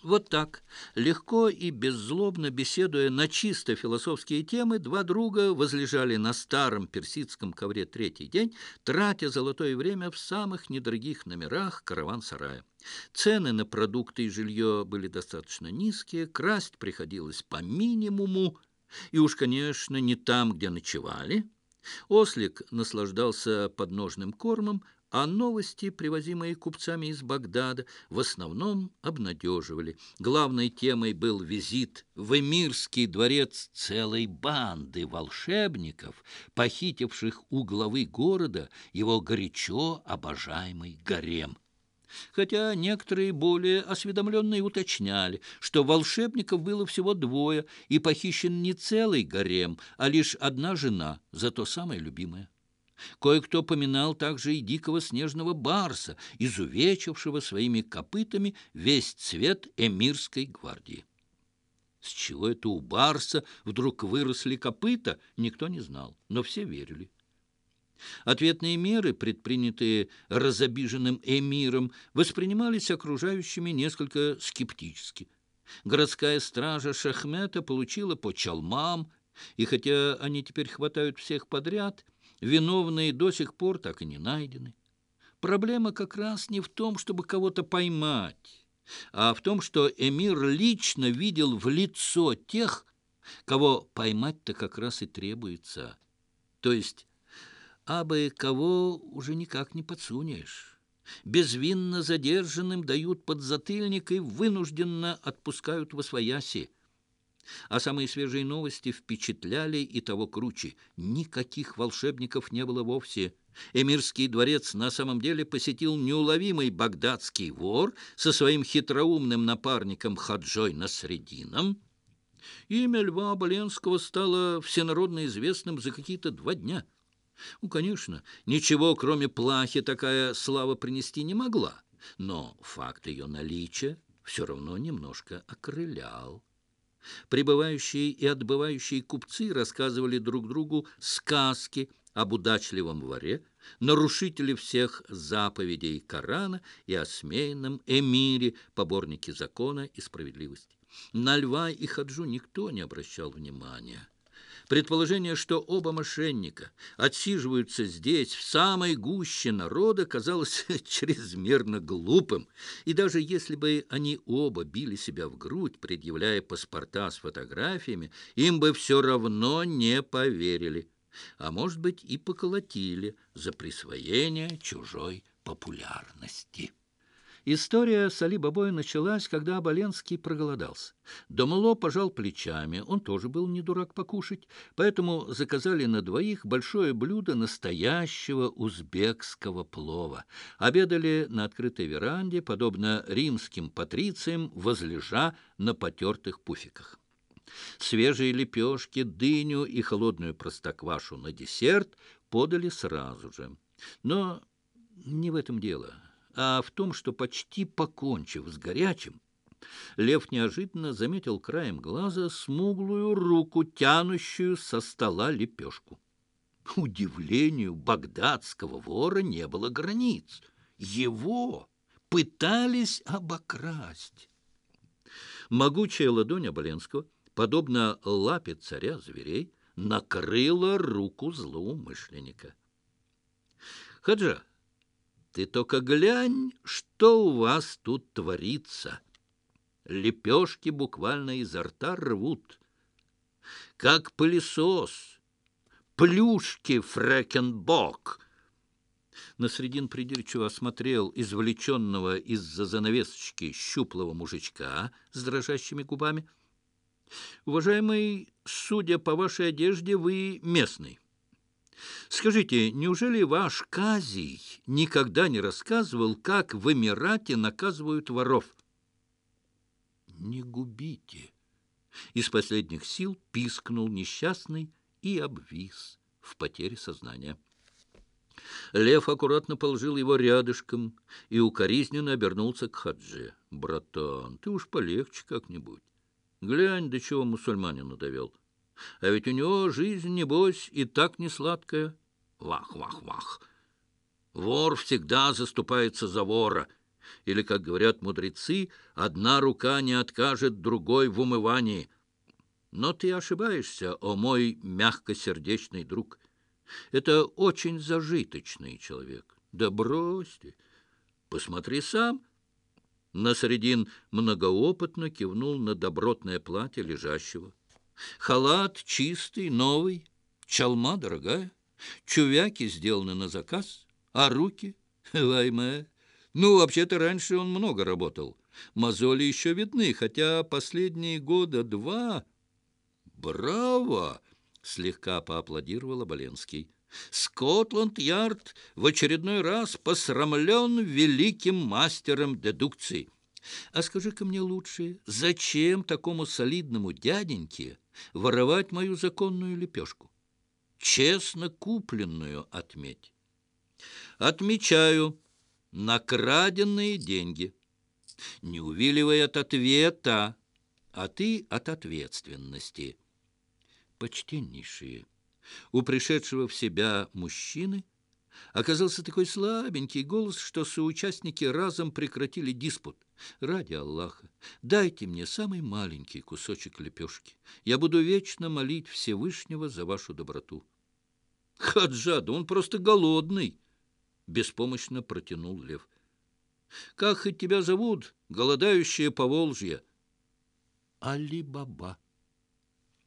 Вот так, легко и беззлобно беседуя на чисто философские темы, два друга возлежали на старом персидском ковре третий день, тратя золотое время в самых недорогих номерах караван-сарая. Цены на продукты и жилье были достаточно низкие, красть приходилось по минимуму, и уж, конечно, не там, где ночевали. Ослик наслаждался подножным кормом, а новости, привозимые купцами из Багдада, в основном обнадеживали. Главной темой был визит в эмирский дворец целой банды волшебников, похитивших у главы города его горячо обожаемый гарем. Хотя некоторые более осведомленные уточняли, что волшебников было всего двое, и похищен не целый гарем, а лишь одна жена, зато самая любимая. Кое-кто поминал также и дикого снежного барса, изувечившего своими копытами весь цвет эмирской гвардии. С чего это у барса вдруг выросли копыта, никто не знал, но все верили. Ответные меры, предпринятые разобиженным эмиром, воспринимались окружающими несколько скептически. Городская стража Шахмета получила по чалмам, и хотя они теперь хватают всех подряд, виновные до сих пор так и не найдены. Проблема как раз не в том, чтобы кого-то поймать, а в том, что эмир лично видел в лицо тех, кого поймать-то как раз и требуется. То есть абы кого уже никак не подсунешь. Безвинно задержанным дают подзатыльник и вынужденно отпускают восвояси. А самые свежие новости впечатляли и того круче. Никаких волшебников не было вовсе. Эмирский дворец на самом деле посетил неуловимый багдадский вор со своим хитроумным напарником Хаджой Насредином. Имя Льва Оболенского стало всенародно известным за какие-то 2 дня. Ну, конечно, ничего, кроме плахи, такая слава принести не могла, но факт ее наличия все равно немножко окрылял. Прибывающие и отбывающие купцы рассказывали друг другу сказки об удачливом воре, нарушителе всех заповедей Корана и осмеянном эмире, поборнике закона и справедливости. На Льва и Хаджу никто не обращал внимания. Предположение, что оба мошенника отсиживаются здесь, в самой гуще народа, казалось чрезмерно глупым. И даже если бы они оба били себя в грудь, предъявляя паспорта с фотографиями, им бы все равно не поверили. А может быть, и поколотили за присвоение чужой популярности. История с Али-Бабой началась, когда Оболенский проголодался. Домло пожал плечами, он тоже был не дурак покушать, поэтому заказали на двоих большое блюдо настоящего узбекского плова. Обедали на открытой веранде, подобно римским патрициям, возлежа на потертых пуфиках. Свежие лепешки, дыню и холодную простоквашу на десерт подали сразу же. Но не в этом дело, а в том, что почти покончив с горячим, Лев неожиданно заметил краем глаза смуглую руку, тянущую со стола лепешку. Удивлению багдадского вора не было границ. Его пытались обокрасть. Могучая ладонь Оболенского, подобно лапе царя зверей, накрыла руку злоумышленника. «Хаджа, ты только глянь, что у вас тут творится!» Лепешки буквально изо рта рвут. Как пылесос. Плюшки фрэкенбок. Насредин придирчиво осмотрел извлеченного из-за занавесочки щуплого мужичка с дрожащими губами. «Уважаемый, судя по вашей одежде, вы местный. Скажите, неужели ваш Казий никогда не рассказывал, как в Эмирате наказывают воров?» «Не губите!» Из последних сил пискнул несчастный и обвис в потере сознания. Лев аккуратно положил его рядышком и укоризненно обернулся к Хадже. «Братан, ты уж полегче как-нибудь. Глянь, до чего мусульманина довел. А ведь у него жизнь, небось, и так не сладкая. Вах, вах, вах! Вор всегда заступается за вора. Или, как говорят мудрецы, одна рука не откажет другой в умывании. Но ты ошибаешься, о мой мягкосердечный друг. Это очень зажиточный человек. Да брось ты, посмотри сам. Насредин многоопытно кивнул на добротное платье лежащего. Халат чистый, новый, чалма дорогая, чувяки сделаны на заказ, а руки, вайме. Ну, вообще-то раньше он много работал. Мозоли еще видны, хотя последние года два... «Браво!» — слегка поаплодировал Оболенский. «Скотланд-Ярд в очередной раз посрамлен великим мастером дедукции. А скажи-ка мне лучше, зачем такому солидному дяденьке воровать мою законную лепешку? Честно купленную, отметь. Отмечаю на краденные деньги. Не увиливай от ответа, а ты от ответственности». Почтеннейшие. У пришедшего в себя мужчины оказался такой слабенький голос, что соучастники разом прекратили диспут. «Ради Аллаха, дайте мне самый маленький кусочек лепешки. Я буду вечно молить Всевышнего за вашу доброту». «Хаджа, да он просто голодный!» — беспомощно протянул Лев. «Как хоть тебя зовут, голодающее Поволжье?» «Али-Баба».